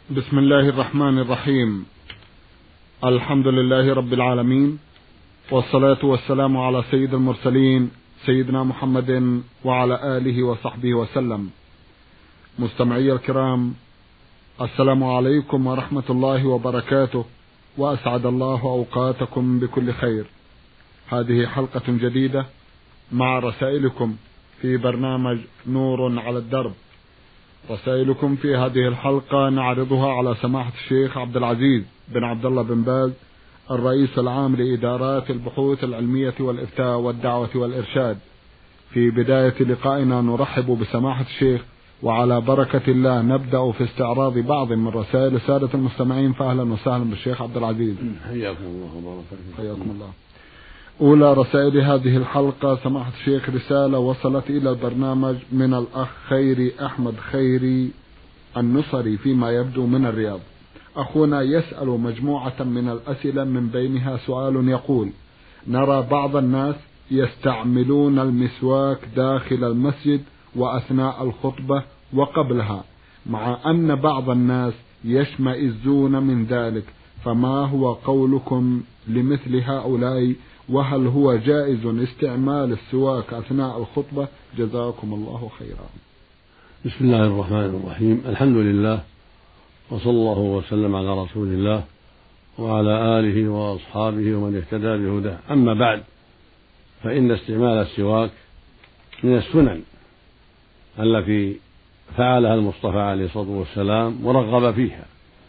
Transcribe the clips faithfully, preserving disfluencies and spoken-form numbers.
بسم الله الرحمن الرحيم. الحمد لله رب العالمين، والصلاة والسلام على سيد المرسلين سيدنا محمد وعلى آله وصحبه وسلم. مستمعي الكرام، السلام عليكم ورحمة الله وبركاته، وأسعد الله أوقاتكم بكل خير. هذه حلقة جديدة مع رسائلكم في برنامج نور على الدرب. رسائلكم في هذه الحلقة نعرضها على سماحة الشيخ عبد العزيز بن عبد الله بن باز، الرئيس العام لإدارات البحوث العلمية والإفتاء والدعوة والإرشاد. في بداية لقائنا نرحب بسماحة الشيخ، وعلى بركة الله نبدأ في استعراض بعض من رسائل السادة المستمعين. فأهلا وسهلا بالشيخ عبد العزيز. حياكم الله وبارك فيكم. حياكم الله. أولى رسائل هذه الحلقة سماحة الشيخ رسالة وصلت إلى البرنامج من الأخ خيري أحمد خيري النصري فيما يبدو من الرياض. أخونا يسأل مجموعة من الأسئلة، من بينها سؤال يقول: نرى بعض الناس يستعملون المسواك داخل المسجد وأثناء الخطبة وقبلها، مع أن بعض الناس يشمئزون من ذلك، فما هو قولكم لمثل هؤلاء؟ وهل هو جائز استعمال السواك أثناء الخطبة؟ جزاكم الله خيرا. بسم الله الرحمن الرحيم. الحمد لله، وصلى الله وسلم على رسول الله وعلى آله وأصحابه ومن اهتدى بهداه. أما بعد، فإن استعمال السواك من السنن التي فعلها المصطفى عليه الصلاة والسلام ورغب فيها،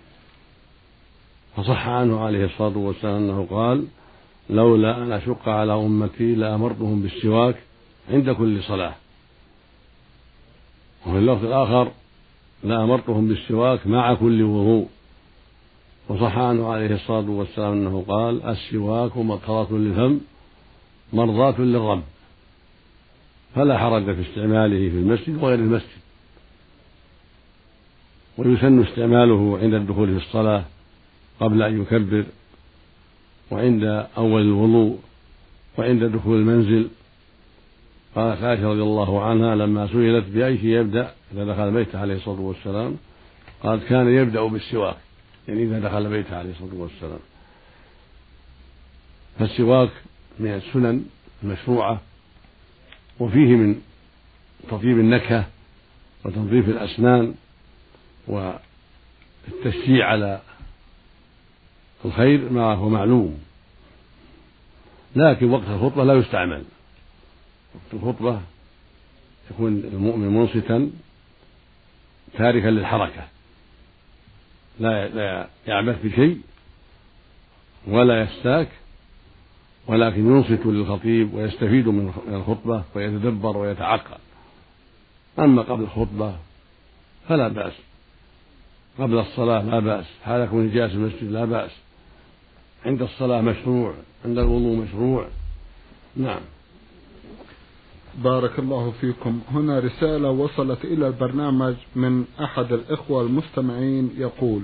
فصح عنه عليه الصلاة والسلام أنه قال: لولا أن أشق على أمتي لأمرتهم بالسواك عند كل صلاة. وفي اللفظ الآخر: لأمرتهم بالسواك مع كل وضوء. وصح عنه عليه الصلاة والسلام أنه قال: السواك مطهرة للفم مرضاة للرب. فلا حرج في استعماله في المسجد وغير المسجد. ويسن استعماله عند الدخول في الصلاة قبل أن يكبر، وعند أول الوضوء، وعند دخول المنزل. قالت عائشة رضي الله عنها لما سئلت بأي شيء يبدأ إذا دخل بيته عليه الصلاة والسلام، قالت: كان يبدأ بالسواك، يعني إذا دخل بيته عليه الصلاة والسلام. فالسواك من السنن المشروعة، وفيه من تطيب النكهة وتنظيف الأسنان والتشجيع على الخير ما هو معلوم. لكن وقت الخطبة لا يستعمل. وقت الخطبة يكون المؤمن منصتا تاركا للحركة، لا لا يعبث بشيء ولا يستاك، ولكن ينصت للخطيب ويستفيد من الخطبة ويتدبر ويتعقل. أما قبل الخطبة فلا بأس، قبل الصلاة لا بأس، هذا كون جالس المسجد لا بأس، عند الصلاة مشروع، عند الوضوء مشروع. نعم. بارك الله فيكم. هنا رسالة وصلت إلى البرنامج من أحد الإخوة المستمعين يقول: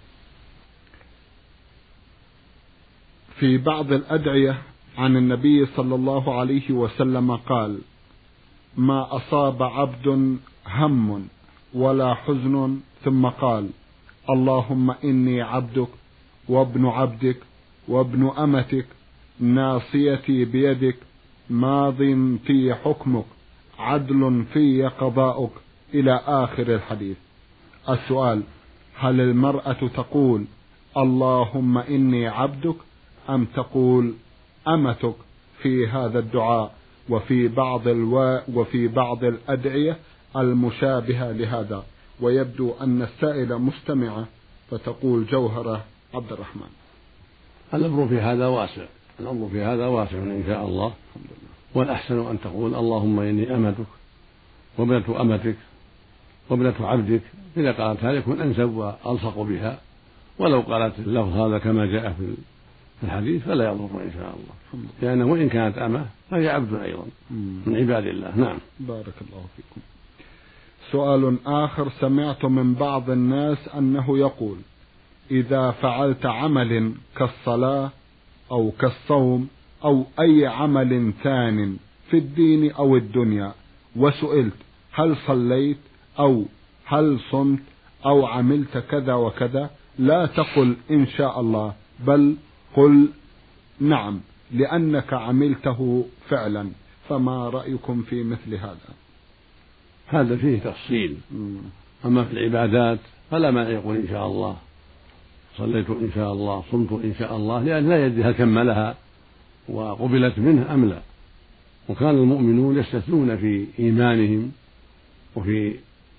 في بعض الأدعية عن النبي صلى الله عليه وسلم قال: ما أصاب عبد هم ولا حزن ثم قال: اللهم إني عبدك وابن عبدك وابن أمتك، ناصيتي بيدك، ماض في حكمك، عدل في قضاؤك، إلى آخر الحديث. السؤال: هل المرأة تقول اللهم إني عبدك، أم تقول أمتك في هذا الدعاء وفي بعض الو... وفي بعض الأدعية المشابهة لهذا؟ ويبدو أن السائلة مستمعة، فتقول جوهرة عبد الرحمن. الأمر في هذا واسع، الأمر في هذا واسع إن شاء الله. والأحسن أن تقول اللهم إني أمتك وابنة أمتك وابنة عبدك. إذا قالت هذا يكون أنسب وألصق بها، ولو قالت اللفظ هذا كما جاء في الحديث فلا يضر إن شاء الله، لأنه وإن كانت أمة فهي عبد أيضا من عباد الله. نعم. بارك الله فيكم. سؤال آخر: سمعت من بعض الناس أنه يقول: إذا فعلت عمل كالصلاة أو كالصوم أو أي عمل ثان في الدين أو الدنيا، وسئلت هل صليت أو هل صمت أو عملت كذا وكذا لا تقل إن شاء الله، بل قل نعم لأنك عملته فعلا. فما رأيكم في مثل هذا؟ هذا فيه تفصيل. أما في العبادات فلا مانع يقول إن شاء الله، صليت إن شاء الله، صمت إن شاء الله، لأن لا يدري هل كملها وقبلت منه أم لا. وكان المؤمنون يستثنون في إيمانهم وفي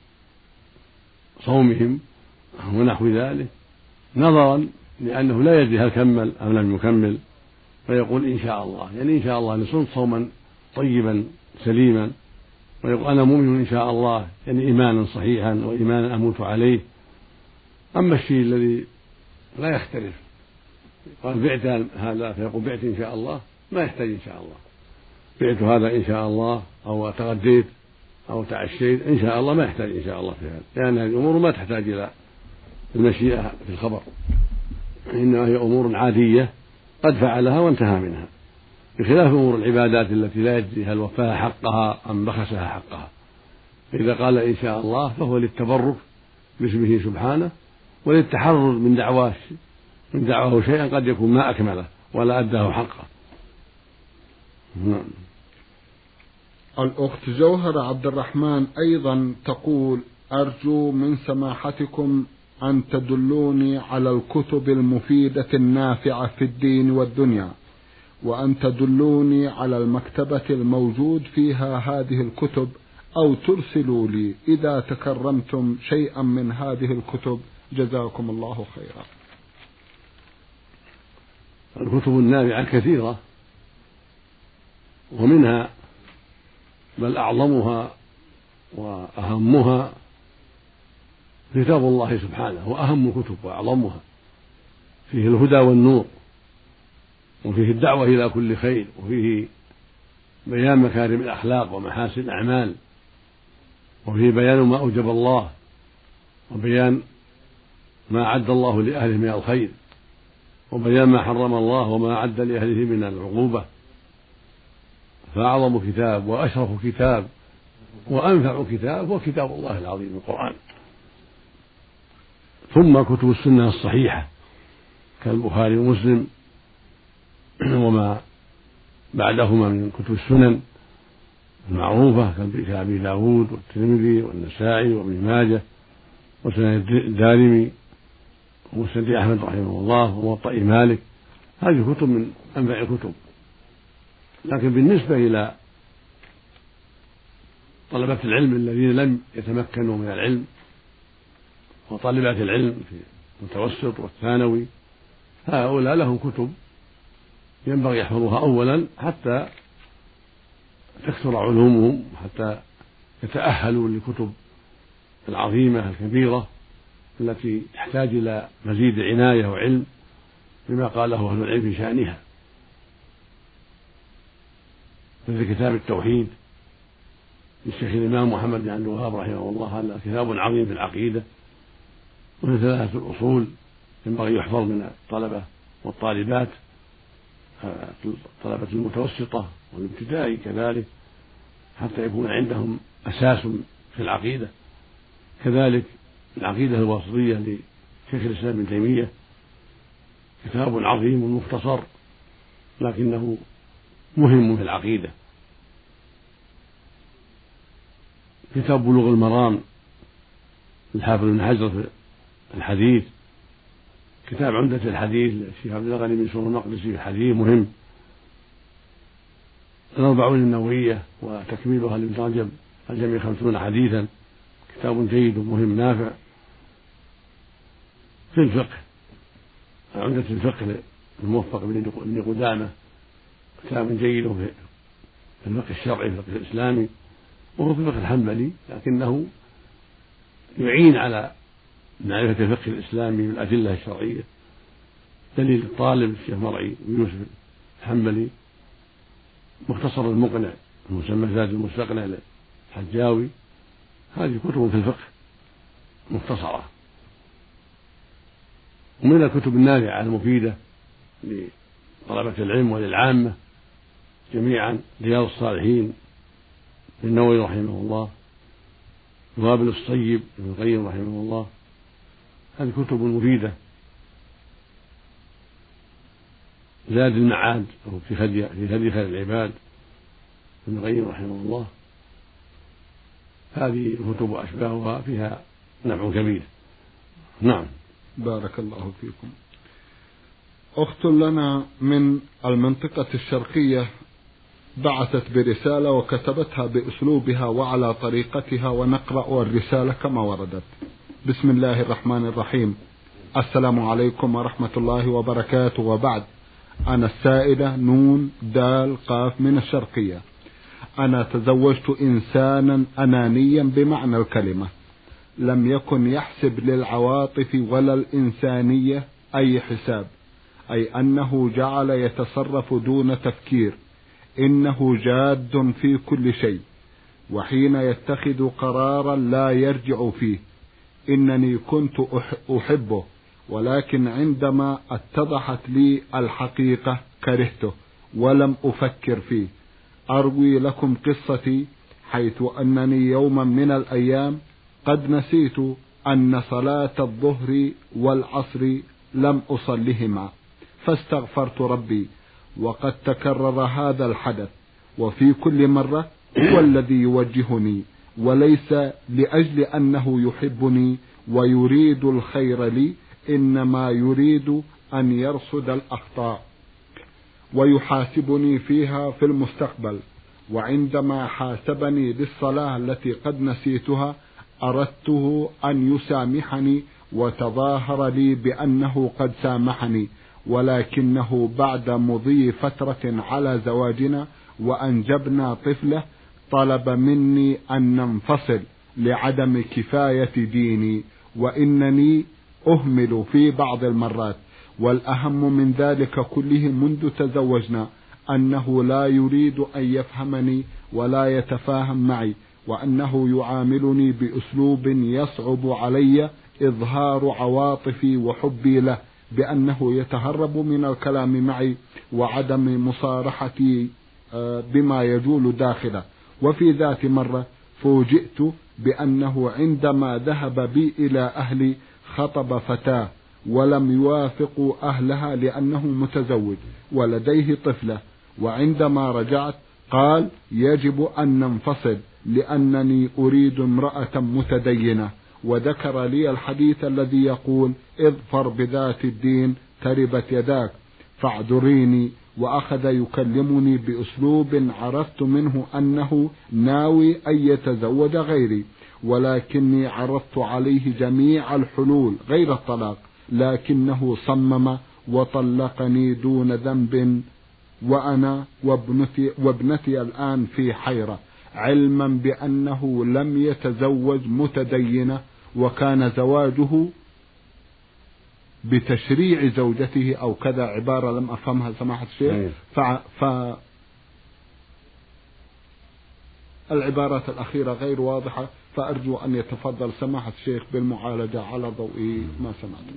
صومهم ونحو ذلك نظرا لأنه لا يدري هل كمل أم لم يكمل، فيقول إن شاء الله، يعني إن شاء الله لصمت صوما طيبا سليما، ويقول أنا مؤمن إن شاء الله، يعني إيمانا صحيحا وإيمانا أموت عليه. أما الشيء الذي لا يختلف، قال بعت هذا فيقول بعت إن شاء الله، ما يحتاج إن شاء الله. بعت هذا إن شاء الله، أو تغديت أو تعشيت إن شاء الله، ما يحتاج إن شاء الله في هذا، لأن هذه الأمور ما تحتاج إلى المشيئة في الخبر، إنما هي أمور عادية قد فعلها وانتهى منها، بخلاف أمور العبادات التي لا يدري هل وفاها حقها أم بخسها حقها. فإذا قال إن شاء الله فهو للتبرك باسمه سبحانه وللتحرر من دعواه من دعواه شيئا قد يكون ما أكمله ولا أداه حقه. نعم. الأخت جوهر عبد الرحمن أيضا تقول: أرجو من سماحتكم أن تدلوني على الكتب المفيدة النافعة في الدين والدنيا، وأن تدلوني على المكتبة الموجود فيها هذه الكتب، أو ترسلوا لي إذا تكرمتم شيئا من هذه الكتب، جزاكم الله خيرا. الكتب النافعة كثيرة، ومنها بل أعظمها وأهمها كتاب الله سبحانه، وأهم الكتب وأعظمها، فيه الهدى والنور، وفيه الدعوة إلى كل خير، وفيه بيان مكارم الأخلاق ومحاسن الأعمال، وفيه بيان ما أوجب الله، وبيان ما أعد الله لأهله من الخير، وبيان ما حرم الله وما أعد لأهله من العقوبة. فأعظم كتاب وأشرف كتاب وأنفع كتاب هو كتاب الله العظيم القرآن. ثم كتب السنة الصحيحة كالبخاري ومسلم وما بعدهما من كتب السنن المعروفة كأبي داود والترمذي والنسائي وابن ماجه وسنن الدارمي ومسند أحمد رحمه الله وموطأ مالك. هذه كتب من أنفع الكتب. لكن بالنسبة إلى طلبة العلم الذين لم يتمكنوا من العلم وطالبات العلم في المتوسط والثانوي، هؤلاء لهم كتب ينبغي يحفظوها أولا حتى تكثر علومهم، حتى يتأهلوا للكتب العظيمة الكبيرة التي تحتاج إلى مزيد عناية وعلم بما قاله أهل العلم في شأنها، مثل كتاب التوحيد للشيخ الإمام محمد بن عبد الوهاب رحمه الله، هذا كتاب عظيم في العقيدة. ومن ثلاثة الأصول ينبغي يحفظ من الطلبة والطالبات، طلبة المتوسطة والابتدائي كذلك، حتى يكون عندهم أساس في العقيدة. كذلك العقيدة الواسطية لشيخ الإسلام ابن تيمية كتاب عظيم مختصر لكنه مهم في العقيدة. كتاب بلوغ المرام للحافظ ابن حجر في الحديث، كتاب عمدة الحديث للشيخ عبد الغني بن سور المقدسي في الحديث مهم. الأربعون النووية وتكميلها لابن رجب الجميع خمسون حديثا، كتاب جيد ومهم نافع. في الفقه عمدة الفقه الموفق بن قدامة كتاب جيد في الفقه الشرعي في الفقه الإسلامي، وهو في الفقه الحنبلي لكنه يعين على معرفة الفقه الإسلامي بالأدلة الشرعية. دليل الطالب الشيخ مرعي ويوسف الحنبلي، مختصر المقنع المسمى زاد المستقنع للحجاوي. هذه كتب في الفقه مختصرة. ومن الكتب النافعة المفيدة لطلبة العلم وللعامة جميعا رياض الصالحين للنووي رحمه الله، وابن الصيب ابن القيم رحمه الله، هذه كتب مفيدة. زاد المعاد في هدي في هدي خير العباد ابن القيم رحمه الله، هذه الكتب وأشباهها فيها نفع كبير. نعم. بارك الله فيكم. أخت لنا من المنطقة الشرقية بعثت برسالة وكتبتها بأسلوبها وعلى طريقتها، ونقرأ الرسالة كما وردت. بسم الله الرحمن الرحيم. السلام عليكم ورحمة الله وبركاته، وبعد. أنا السائدة نون دال قاف من الشرقية. أنا تزوجت إنسانا أنانيا بمعنى الكلمة، لم يكن يحسب للعواطف ولا الإنسانية أي حساب، أي أنه جعل يتصرف دون تفكير، إنه جاد في كل شيء، وحين يتخذ قرارا لا يرجع فيه. إنني كنت أحبه، ولكن عندما اتضحت لي الحقيقة كرهته ولم أفكر فيه. أروي لكم قصتي، حيث أنني يوما من الأيام قد نسيت أن صلاة الظهر والعصر لم أصلهما، فاستغفرت ربي، وقد تكرر هذا الحدث، وفي كل مرة هو الذي يوجهني، وليس لأجل أنه يحبني ويريد الخير لي، إنما يريد أن يرصد الأخطاء ويحاسبني فيها في المستقبل. وعندما حاسبني بالصلاة التي قد نسيتها أردته أن يسامحني، وتظاهر لي بأنه قد سامحني، ولكنه بعد مضي فترة على زواجنا وأنجبنا طفلة طلب مني أن ننفصل لعدم كفاية ديني، وإنني أهمل في بعض المرات. والأهم من ذلك كله منذ تزوجنا أنه لا يريد أن يفهمني ولا يتفاهم معي، وأنه يعاملني بأسلوب يصعب علي إظهار عواطفي وحبي له، بأنه يتهرب من الكلام معي وعدم مصارحتي بما يجول داخله. وفي ذات مرة فوجئت بأنه عندما ذهب بي إلى أهلي خطب فتاة ولم يوافق أهلها لأنه متزوج ولديه طفلة، وعندما رجعت قال يجب أن ننفصل لأنني أريد امرأة متدينة، وذكر لي الحديث الذي يقول اظفر بذات الدين تربت يداك، فاعذريني. وأخذ يكلمني بأسلوب عرفت منه أنه ناوي أن يتزوج غيري، ولكني عرضت عليه جميع الحلول غير الطلاق، لكنه صمم وطلقني دون ذنب، وأنا وابنتي, وابنتي الآن في حيرة، علما بأنه لم يتزوج متدينة، وكان زواجه بتشريع زوجته أو كذا، عبارة لم أفهمها سماحة الشيخ. ف... ف... العبارات الأخيرة غير واضحة، فأرجو أن يتفضل سماحة الشيخ بالمعالجة على ضوء ما سمعت.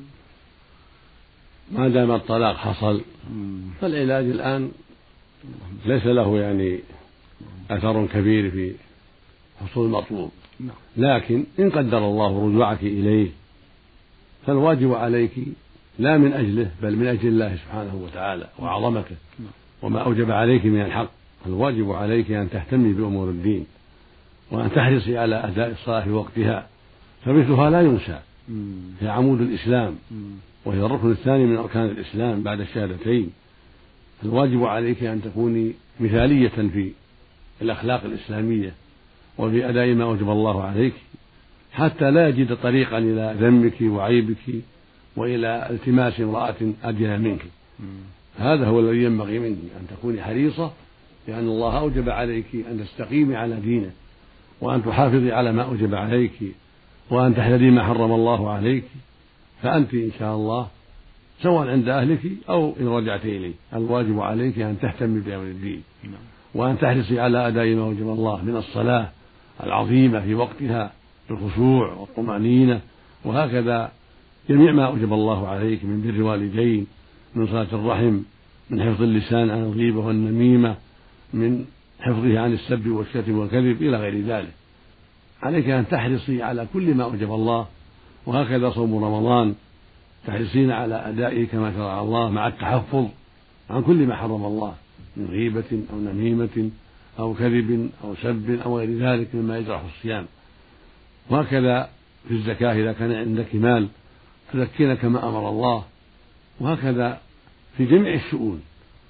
ما دام الطلاق حصل فالعلاج الآن ليس له يعني أثر كبير في حصول المطلوب، لكن إن قدر الله رجوعك إليه فالواجب عليك لا من أجله بل من أجل الله سبحانه وتعالى وعظمته وما أوجب عليك من الحق. الواجب عليك أن تهتمي بأمور الدين، وأن تحرصي على أداء الصلاة في وقتها، فمثلها لا ينسى، هي عمود الإسلام وهي الركن الثاني من أركان الإسلام بعد الشهادتين. الواجب عليك أن تكوني مثالية في الأخلاق الإسلامية وفي أداء ما أوجب الله عليك، حتى لا يجد طريقا إلى ذمك وعيبك وإلى التماس امرأة أدنى منك. هذا هو الذي ينبغي منك، أن تكوني حريصة، لأن الله أوجب عليك أن تستقيمي على دينه، وأن تحافظي على ما أوجب عليك، وأن تحذري ما حرم الله عليك، فأنت إن شاء الله سواء عند أهلك أو إن رجعت إليه. الواجب عليك أن تهتمي بأمر الدين، وأن تحرصي على أداء ما أوجب الله من الصلاة العظيمة في وقتها بالخشوع والطمأنينة، وهكذا جميع ما أوجب الله عليك من بر الوالدين، من صلة الرحم، من حفظ اللسان عن الغيبة والنميمة، من حفظه عن السب والشتم والكذب إلى غير ذلك. عليك أن تحرصي على كل ما أوجب الله وهكذا صوم رمضان تحرصين على أدائه كما شرع الله مع التحفظ عن كل ما حرم الله من غيبة أو نميمة أو كذب أو سب أو غير ذلك مما يجرح الصيام. وهكذا في الزكاة إذا كان عندك مال تزكين كما أمر الله. وهكذا في جميع الشؤون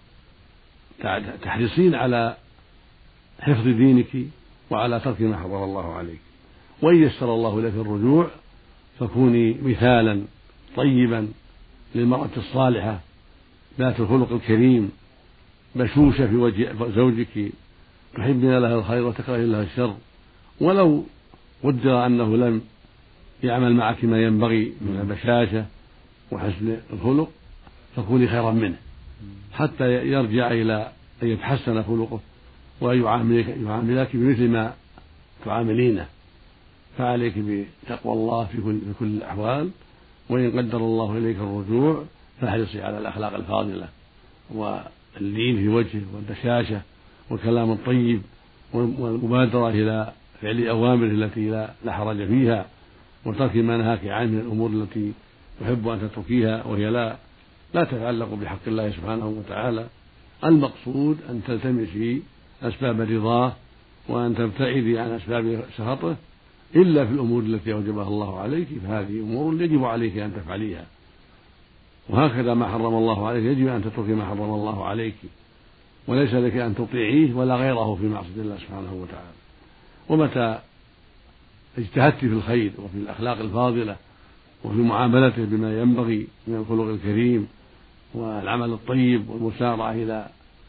تحرصين على حفظ دينك وعلى ترك ما حرم الله عليك. وإن يسر الله لك الرجوع فكوني مثالا طيبا للمرأة الصالحة ذات الخلق الكريم بشوشة في وجه زوجك تحبين لها الخير وتكرهين لها الشر، ولو قدر أنه لم يعمل معك ما ينبغي من البشاشة وحسن الخلق فكوني خيرا منه حتى يرجع إلى أن يتحسن خلقه ويعاملك يعاملك بمثل ما تعاملينه. فعليك بتقوى الله في كل, في كل الأحوال، وإن قدر الله إليك الرجوع فاحرصي على الأخلاق الفاضلة واللين في وجهه والبشاشة والكلام الطيب والمبادرة إلى فعل أوامره التي لا حرج فيها وترك ما نهاك عنه من الأمور التي يحب أن تتركيها وهي لا لا تتعلق بحق الله سبحانه وتعالى. المقصود أن تلتمسي أسباب رضاه وأن تبتعدي عن أسباب سخطه إلا في الأمور التي أوجبها الله عليك، فهذه أمور يجب عليك أن تفعليها. وهكذا ما حرم الله عليك يجب أن تتركي ما حرم الله عليك، وليس لك أن تطيعيه ولا غيره في معصية الله سبحانه وتعالى. ومتى اجتهدت في الخير وفي الأخلاق الفاضلة وفي معاملته بما ينبغي من الخلق الكريم والعمل الطيب والمسارعة إلى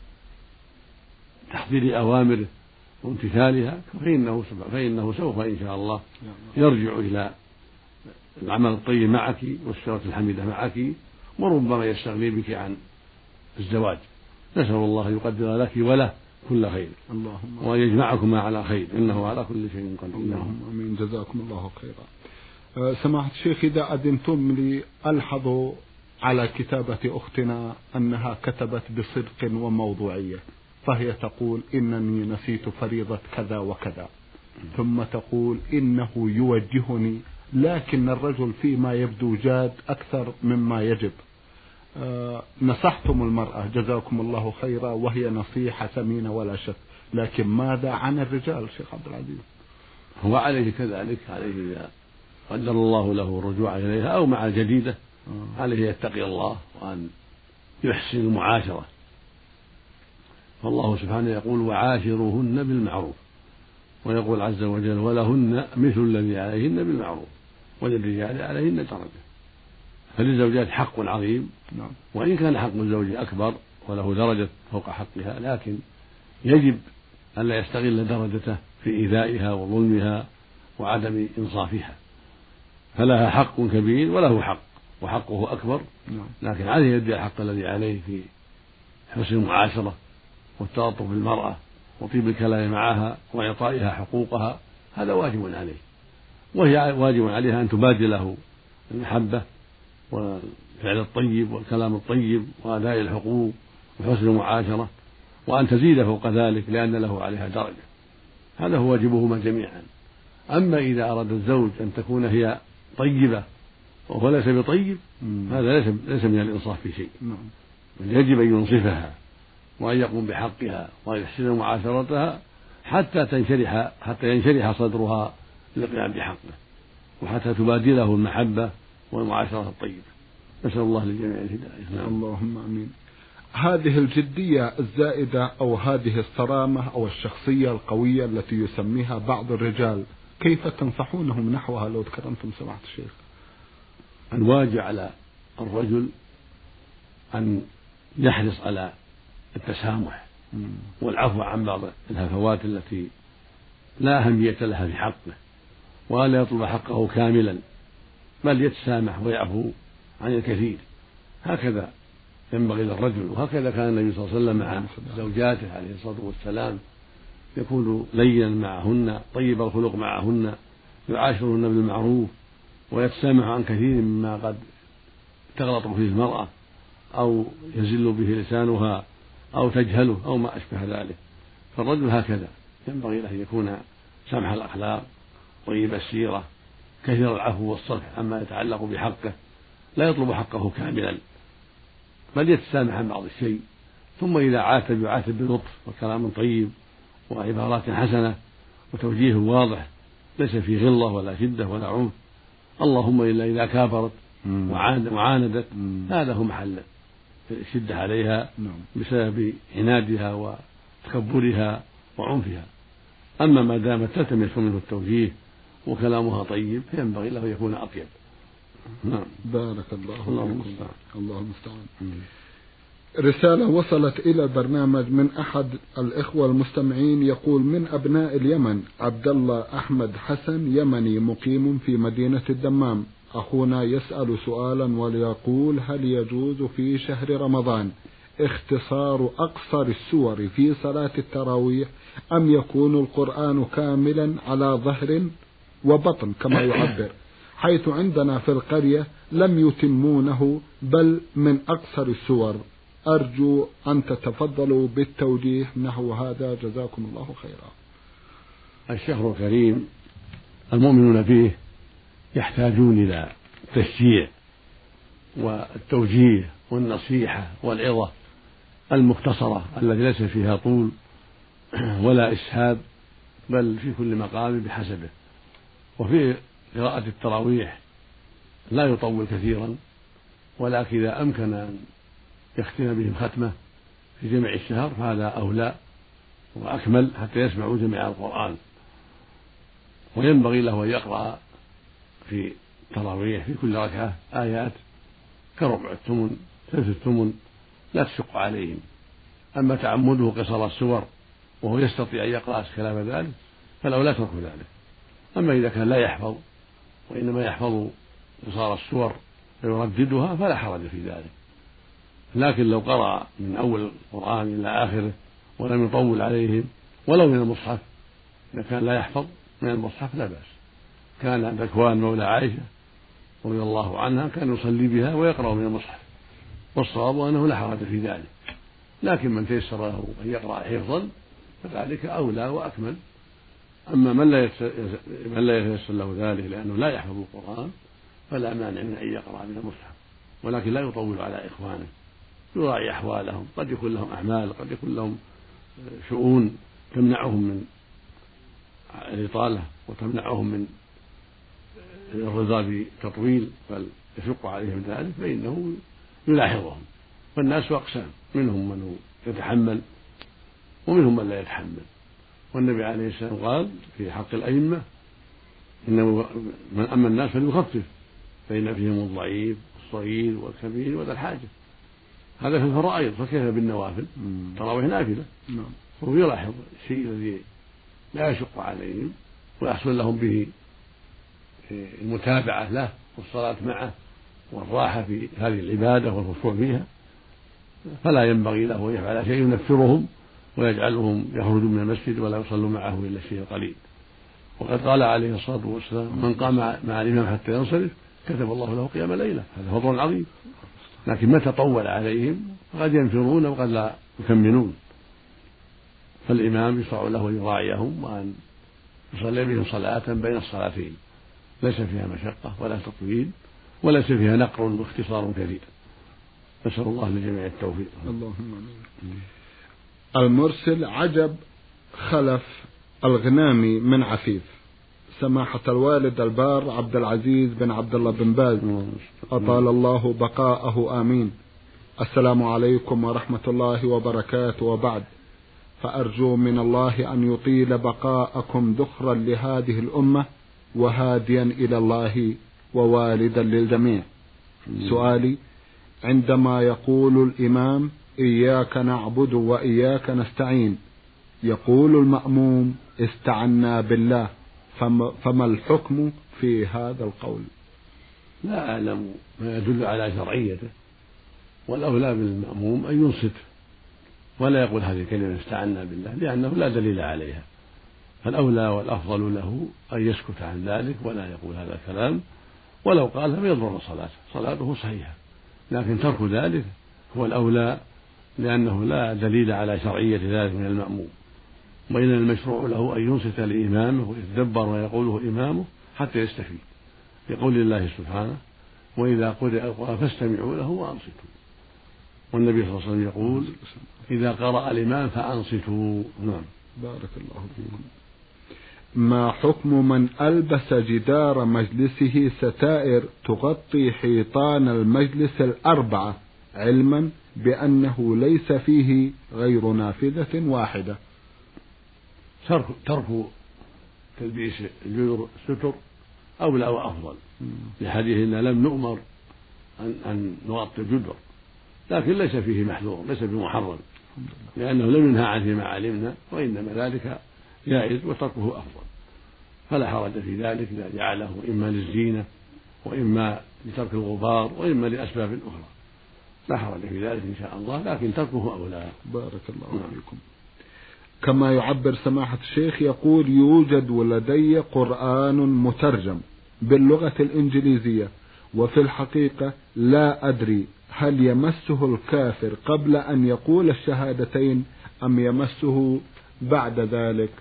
تحضير أوامره وامتثالها فإنه, فإنه سوف إن شاء الله يرجع إلى العمل الطيب معك والسيرة الحميدة معك، وربما يستغني بك عن الزواج. نسأل الله أن يقدر لك وله كل خير وأن يجمعكما على خير، إنه على كل شيء قدير. اللهم آمين. جزاكم الله خيرا. سماحة الشيخ، إذا أذنتم لي ألحظ على كتابة أختنا أنها كتبت بصدق وموضوعية، فهي تقول إنني نسيت فريضة كذا وكذا، ثم تقول إنه يوجهني لكن الرجل فيما يبدو جاد أكثر مما يجب. أه نصحتم المرأة جزاكم الله خيرا وهي نصيحة ثمينة ولا شك، لكن ماذا عن الرجال شيخ عبد العزيز؟ هو عليه كذلك، عليه إذا قدر الله له الرجوع إليها أو مع الجديدة أه. عليه يتقي الله وأن يحسن المعاشرة، فالله سبحانه يقول وعاشروهن بالمعروف، ويقول عز وجل ولهن مثل الذي عليهن بالمعروف وللرجال عليهن درجة. فللزوجات حق عظيم، وإن كان حق الزوج أكبر وله درجة فوق حقها، لكن يجب أن لا يستغل درجته في إيذائها وظلمها وعدم إنصافها، فلها حق كبير وله حق وحقه أكبر، لكن عليه يدي الحق الذي عليه في حسن المعاشرة والتلطف بالمرأة وطيب الكلام معها وإعطائها حقوقها، هذا واجب عليه، وهي واجب عليها أن تبادل له المحبة والفعل الطيب والكلام الطيب وأداء الحقوق وحسن المعاشرة، وأن تزيد فوق ذلك لأن له عليها درجة. هذا هو واجبهما جميعا. أما إذا أراد الزوج أن تكون هي طيبة وهو ليس بطيب هذا ليس ليس من الإنصاف في شيء، يجب أن ينصفها وأن يقوم بحقها وأن يحسن معاشرتها حتى تنشرح حتى ينشرح صدرها للقيام بحقه، وحتى تبادله المحبة والمعاشرة الطيبة. نسأل الله للجميع الهداية. اللهم آمين. هذه الجدية الزائدة أو هذه الصرامة أو الشخصية القوية التي يسميها بعض الرجال، كيف تنصحونهم نحوها لو تكرمتم سماحة الشيخ؟ الواجب على الرجل أن يحرص على التسامح والعفو عن بعض الهفوات التي لا أهمية لها في حقه، ولا يطلب حقه كاملا، بل يتسامح ويعفو عن الكثير. هكذا ينبغي للرجل، وهكذا كان النبي صلى الله عليه وسلم مع زوجاته عليه الصلاة والسلام، يكون لينا معهن طيب الخلق معهن، يعاشرهن بالمعروف ويتسامح عن كثير مما قد تغلط فيه المرأة أو يزل به لسانها أو تجهله أو ما أشبه ذلك. فالرجل هكذا ينبغي له أن يكون سمح الأخلاق طيب السيرة كثير العفو والصفح عما يتعلق بحقه، لا يطلب حقه كاملا، بل يتسامح عن بعض الشيء، ثم إذا عاتب يعاتب بلطف وكلام طيب وعبارات حسنة وتوجيه واضح ليس فيه غلة ولا شدة ولا عنف. اللهم إلا إذا كافرت وعاندت هذا هو محل الشدة عليها بسبب عنادها وتكبرها وعنفها. أما ما دامت تلتمس منه التوجيه وكلامها طيب فينبغي له يكون أطيب. نعم. بارك الله الله فيكم. المستعان. الله المستعان. رسالة وصلت إلى البرنامج من أحد الإخوة المستمعين يقول: من أبناء اليمن عبد الله أحمد حسن يمني مقيم في مدينة الدمام. أخونا يسأل سؤالا وليقول: هل يجوز في شهر رمضان اختصار أقصر السور في صلاة التراويح أم يكون القرآن كاملا على ظهر وبطن كما يعبر، حيث عندنا في القرية لم يتمونه بل من أقصر السور؟ أرجو أن تتفضلوا بالتوجيه نحو هذا، جزاكم الله خيرا. الشهر الكريم المؤمنون فيه يحتاجون إلى التشجيع والتوجيه والنصيحة والعظة المختصرة التي ليس فيها طول ولا إسهاب، بل في كل مقام بحسبه. وفي قراءة التراويح لا يطول كثيرا، ولكن إذا أمكن أن يختم بهم ختمة في جميع الشهر فهذا أولى وأكمل حتى يسمعوا جميع القرآن. وينبغي له أن يقرأ في التراويح في كل ركعة آيات كربع الثمن ثلث الثمن لا تشق عليهم. أما تعمده قصر السور وهو يستطيع أن يقرأ خلاف ذلك فالأولى ترك ذلك. أما إذا كان لا يحفظ وإنما يحفظ قصار السور ويرددها فلا حرج في ذلك، لكن لو قرأ من أول القرآن إلى آخره ولم يطول عليهم ولو من المصحف، إذا كان لا يحفظ من المصحف لا بأس. كان ذكوان مولى عائشة رضي الله عنها كان يصلي بها ويقرأ من المصحف، والصواب أنه لا حرج في ذلك، لكن من تيسر له أن يقرأ حفظا فذلك أولى وأكمل. أما من لا من لا يتيسر له ذلك لأنه لا يحفظ القرآن فلا مانع من أن يقرأ من المصحف، ولكن لا يطول على إخوانه، يراعي أحوالهم، قد يكون لهم أعمال، قد يكون لهم شؤون تمنعهم من الإطالة وتمنعهم من الرضا بتطويل بل يشق عليهم ذلك، فإنه يلاحظهم. فالناس أقسام، منهم من يتحمل ومنهم من لا يتحمل. والنبي عليه السلام قال في حق الأئمة: إنه من أما الناس فليخفف فإن فيهم الضعيف والصغير والكبير وذا الحاجة. هذا في الفرائض، فكيف بالنوافل؟ تراويح نافلة، وهو يلاحظ الشيء الذي لا يشق عليهم ويحصل لهم به المتابعة له والصلاة معه والراحة في هذه العبادة والخشوع فيها، فلا ينبغي له أن يفعل شيء ينفرهم ويجعلهم يخرجوا من المسجد ولا يصلوا معه إلا الشيء القليل. وقد قال عليه الصلاة والسلام: من قام مع الإمام حتى ينصرف كتب الله له قيام ليلة. هذا فضل عظيم، لكن متى طول عليهم قد ينفرون وقد لا يكملون، فالإمام يشرع له أن يراعيهم وأن يصلي بهم صلاة بين الصلاتين ليس فيها مشقة ولا تطويل وليس فيها نقر واختصار كثير. نسأل الله للجميع التوفيق. اللهم آمين. المرسل عجب خلف الغنامي من عفيف: سماحة الوالد البار عبد العزيز بن عبد الله بن باز أطال الله بقاءه آمين. السلام عليكم ورحمة الله وبركاته، وبعد، فأرجو من الله أن يطيل بقاءكم ذخرا لهذه الأمة وهاديا إلى الله ووالدا للجميع. سؤالي: عندما يقول الإمام إياك نعبد وإياك نستعين يقول المأموم استعنا بالله، فما الحكم في هذا القول؟ لا أعلم ما يدل على شرعيته، والأولى بالمأموم أن ينصت ولا يقول هذه الكلمة استعنا بالله، لأنه لا دليل عليها. فالأولى والأفضل له أن يسكت عن ذلك ولا يقول هذا الكلام، ولو قال فما يضر صلاته، صلاته صحيحة، لكن ترك ذلك هو الأولى، لأنه لا دليل على شرعية ذلك من المأموم. وإن المشروع له أن ينصت لإمامه ويتدبر ما يقوله إمامه حتى يستفيد، لقول الله سبحانه: وإذا قرئ القرآن فاستمعوا له وأنصتوا. والنبي صلى الله عليه وسلم يقول: إذا قرأ الإمام فأنصتوا. نعم. بارك الله فيكم. ما حكم من ألبس جدار مجلسه ستائر تغطي حيطان المجلس الأربعة علما بأنه ليس فيه غير نافذة واحدة؟ ترك ترك تلبيس الجدر الستر أولى وأفضل، لحديث إن لم نؤمر أن أن نغطي الجدر، لكن ليس فيه محذور، ليس بمحرم، لأنه لم ينهى عنه ما علمنا، وإنما ذلك جائز وتركه أفضل، فلا حرج في ذلك إذا جعله إما للزينة وإما لترك الغبار وإما لأسباب أخرى، لا حرج في ذلك إن شاء الله، لكن تركه أولى. بارك الله فيكم. كما يعبر سماحة الشيخ، يقول: يوجد لدي قرآن مترجم باللغة الإنجليزية، وفي الحقيقة لا أدري هل يمسه الكافر قبل أن يقول الشهادتين أم يمسه بعد ذلك؟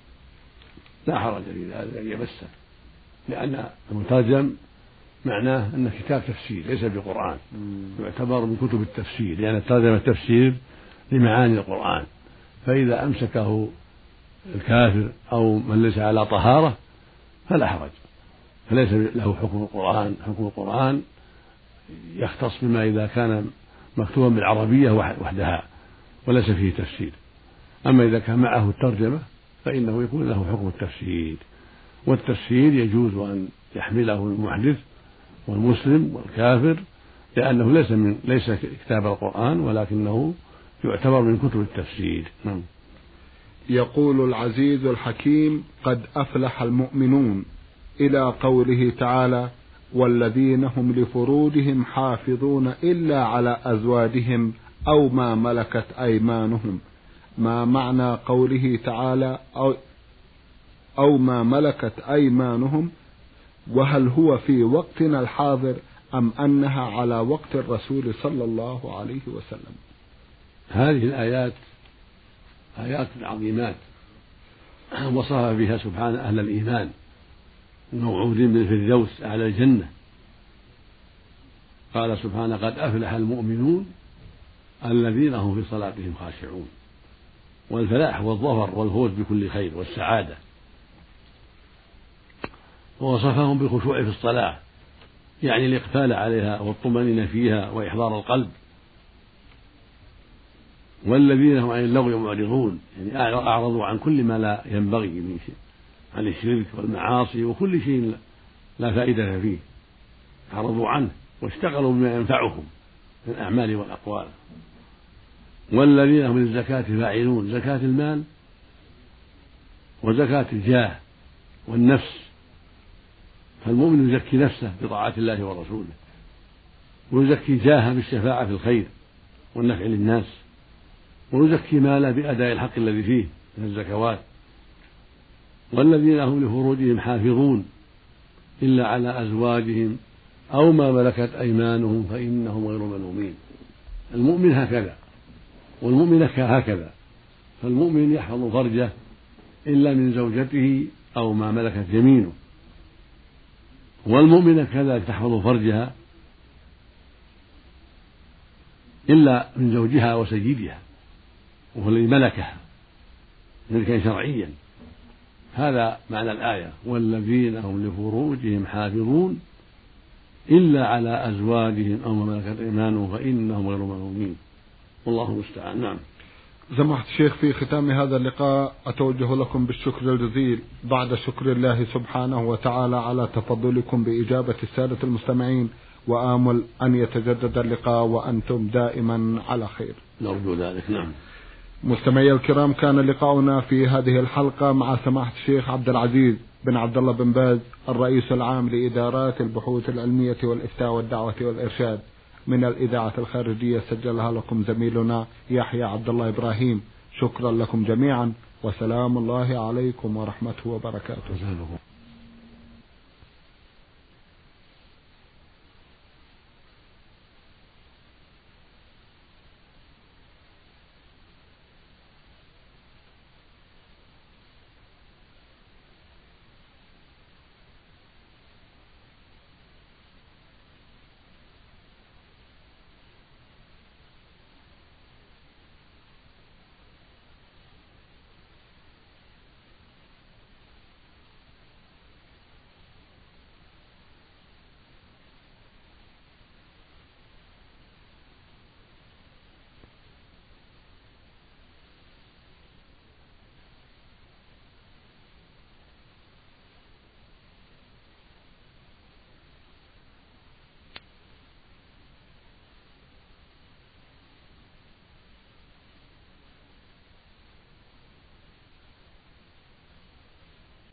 لا حرج في ذلك أن يمسه، لأن المترجم معناه أنه كتاب تفسير ليس بقرآن، يعتبر من كتب التفسير، لأن الترجمة التفسير لمعاني القرآن، فإذا أمسكه الكافر أو من ليس على طهارة فلا حرج، فليس له حكم القرآن. حكم القرآن يختص بما إذا كان مكتوبا بالعربية وحدها وليس فيه تفسير، أما إذا كان معه الترجمة فإنه يكون له حكم التفسير، والتفسير يجوز أن يحمله المحدث والمسلم والكافر، لأنه ليس من ليس كتاب القرآن ولكنه يعتبر من كتب التفسير. نعم. يقول العزيز الحكيم: قد أفلح المؤمنون، إلى قوله تعالى: والذين هم لفروجهم حافظون إلا على أزواجهم أو ما ملكت أيمانهم. ما معنى قوله تعالى أو, أو ما ملكت أيمانهم؟ وهل هو في وقتنا الحاضر أم أنها على وقت الرسول صلى الله عليه وسلم؟ هذه الآيات آيات عظيمات وصف بها سبحانه أهل الإيمان الموعودين بالفردوس أعلى الجنة. قال سبحانه: قد أفلح المؤمنون الذين هم في صلاتهم خاشعون. والفلاح والظفر والفوز بكل خير والسعادة. ووصفهم بالخشوع في الصلاة، يعني الإقبال عليها والطمأنينة فيها وإحضار القلب. والذين هم عن اللغو معرضون، يعني أعرضوا عن كل ما لا ينبغي من شيء، عن الشرك والمعاصي وكل شيء لا فائدة فيه، أعرضوا عنه واشتغلوا بما ينفعهم من الأعمال والأقوال. والذين هم للزكاة فاعلون، زكاة المال وزكاة الجاه والنفس، فالمؤمن يزكي نفسه بطاعة الله ورسوله، ويزكي جاهه بالشفاعة في الخير والنفع للناس، ويزكي ماله بأداء الحق الذي فيه من الزكوات. والذين هم لفروجهم حافظون إلا على أزواجهم أو ما ملكت أيمانهم فإنهم غير ملومين. المؤمن هكذا والمؤمنة هكذا، فالمؤمن يحفظ فرجه إلا من زوجته أو ما ملكت يمينه، والمؤمنة كذلك تحفظ فرجها إلا من زوجها وسيدها وهو الذي ملكها ملكا شرعيا. هذا معنى الآية: والذين هم لفروجهم حافظون إلا على أزواجهم أو ما ملكت أيمانهم فإنهم غير ملومين، والله المستعان. نعم. سماحة الشيخ، في ختام هذا اللقاء أتوجه لكم بالشكر الجزيل بعد شكر الله سبحانه وتعالى على تفضلكم بإجابة السادة المستمعين، وآمل أن يتجدد اللقاء وأنتم دائما على خير. نرجو ذلك. نعم. مستمعي الكرام، كان لقاؤنا في هذه الحلقة مع سماحة الشيخ عبد العزيز بن عبد الله بن باز، الرئيس العام لإدارات البحوث العلمية والإفتاء والدعوة والإرشاد من الإذاعة الخارجية، سجلها لكم زميلنا يحيى عبد الله إبراهيم. شكرا لكم جميعا، وسلام الله عليكم ورحمته وبركاته.